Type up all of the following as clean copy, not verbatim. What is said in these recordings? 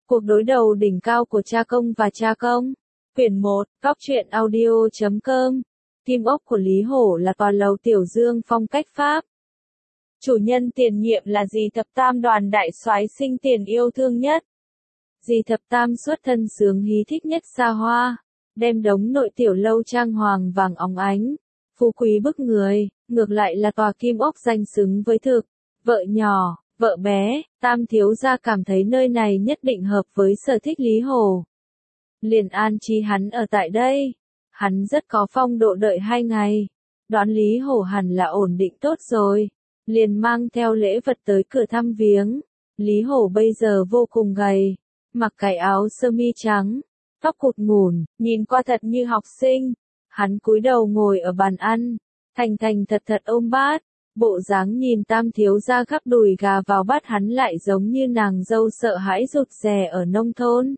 Cuộc đối đầu đỉnh cao của cha công và cha công. Quyển 1, Góc truyện audio.com. Kim ốc của Lý Hổ là tòa lầu Tiểu Dương phong cách Pháp. Chủ nhân tiền nhiệm là dì Thập Tam, đoàn đại soái sinh tiền yêu thương nhất. Dì Thập Tam xuất thân sướng hí thích nhất xa hoa, đem đống nội tiểu lâu trang hoàng vàng óng ánh, phú quý bức người, ngược lại là tòa kim ốc danh xứng với thực. Vợ nhỏ, vợ bé, Tam thiếu gia cảm thấy nơi này nhất định hợp với sở thích Lý Hổ. Liền an trí hắn ở tại đây. Hắn rất có phong độ, đợi 2 ngày. Đoán Lý Hổ hẳn là ổn định tốt rồi. Liền mang theo lễ vật tới cửa thăm viếng. Lý Hổ bây giờ vô cùng gầy, mặc cái áo sơ mi trắng, tóc cụt ngủn, nhìn qua thật như học sinh. Hắn cúi đầu ngồi ở bàn ăn, thành thành thật thật ôm bát. Bộ dáng nhìn Tam thiếu gia gắp đùi gà vào bát hắn lại giống như nàng dâu sợ hãi rụt rè ở nông thôn.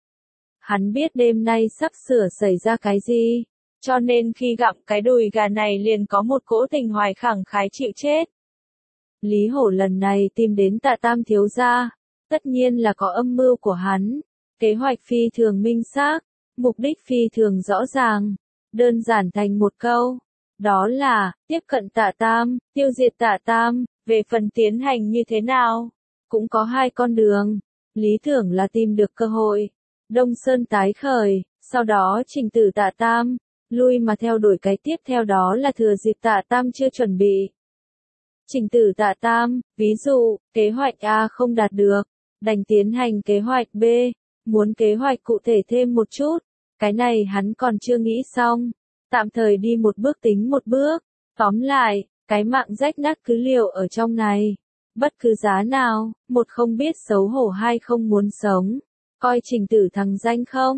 Hắn biết đêm nay sắp sửa xảy ra cái gì, cho nên khi gặm cái đùi gà này liền có một cỗ tình hoài khẳng khái chịu chết. Lý Hổ lần này tìm đến Tạ Tam thiếu gia, tất nhiên là có âm mưu của hắn, kế hoạch phi thường minh xác, mục đích phi thường rõ ràng, đơn giản thành một câu. Đó là, tiếp cận Tạ Tam, tiêu diệt Tạ Tam. Về phần tiến hành như thế nào, cũng có 2 con đường. Lý tưởng là tìm được cơ hội, Đông Sơn tái khởi, sau đó trình tử Tạ Tam, lui mà theo đuổi cái tiếp theo đó là thừa dịp Tạ Tam chưa chuẩn bị. Trình tử Tạ Tam, ví dụ, kế hoạch A không đạt được, đành tiến hành kế hoạch B, muốn kế hoạch cụ thể thêm một chút, cái này hắn còn chưa nghĩ xong. Tạm thời đi một bước tính một bước, tóm lại, cái mạng rách nát cứ liều ở trong này. Bất cứ giá nào, một không biết xấu hổ, 2 không muốn sống. Coi Trình tử thằng danh không?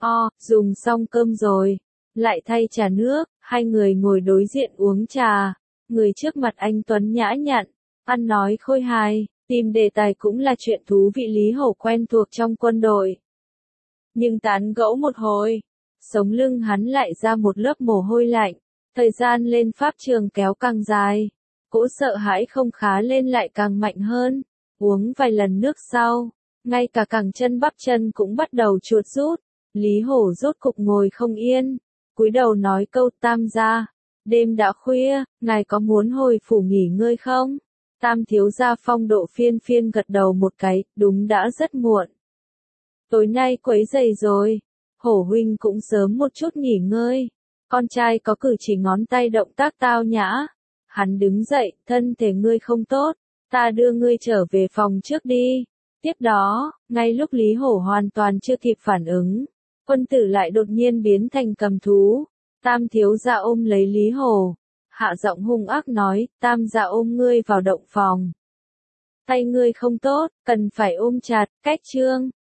Dùng xong cơm rồi, lại thay trà nước, 2 người ngồi đối diện uống trà. Người trước mặt anh tuấn nhã nhặn, ăn nói khôi hài, tìm đề tài cũng là chuyện thú vị Lý Hổ quen thuộc trong quân đội. Nhưng tán gẫu một hồi, sống lưng hắn lại ra một lớp mồ hôi lạnh, thời gian lên pháp trường kéo càng dài, cỗ sợ hãi không khá lên lại càng mạnh hơn, uống vài lần nước sau, ngay cả cẳng chân bắp chân cũng bắt đầu chuột rút, Lý Hổ rốt cục ngồi không yên, cúi đầu nói câu Tam gia, đêm đã khuya, ngài có muốn hồi phủ nghỉ ngơi không? Tam thiếu gia phong độ phiên phiên gật đầu một cái, đúng đã rất muộn. Tối nay quấy rầy rồi. Hổ huynh cũng sớm một chút nghỉ ngơi. Con trai có cử chỉ ngón tay động tác tao nhã. Hắn đứng dậy, thân thể ngươi không tốt, ta đưa ngươi trở về phòng trước đi. Tiếp đó, ngay lúc Lý Hổ hoàn toàn chưa kịp phản ứng, quân tử lại đột nhiên biến thành cầm thú. Tam thiếu gia ôm lấy Lý Hổ, hạ giọng hung ác nói, Tam gia ôm ngươi vào động phòng. Tay ngươi không tốt, cần phải ôm chặt, cách chương.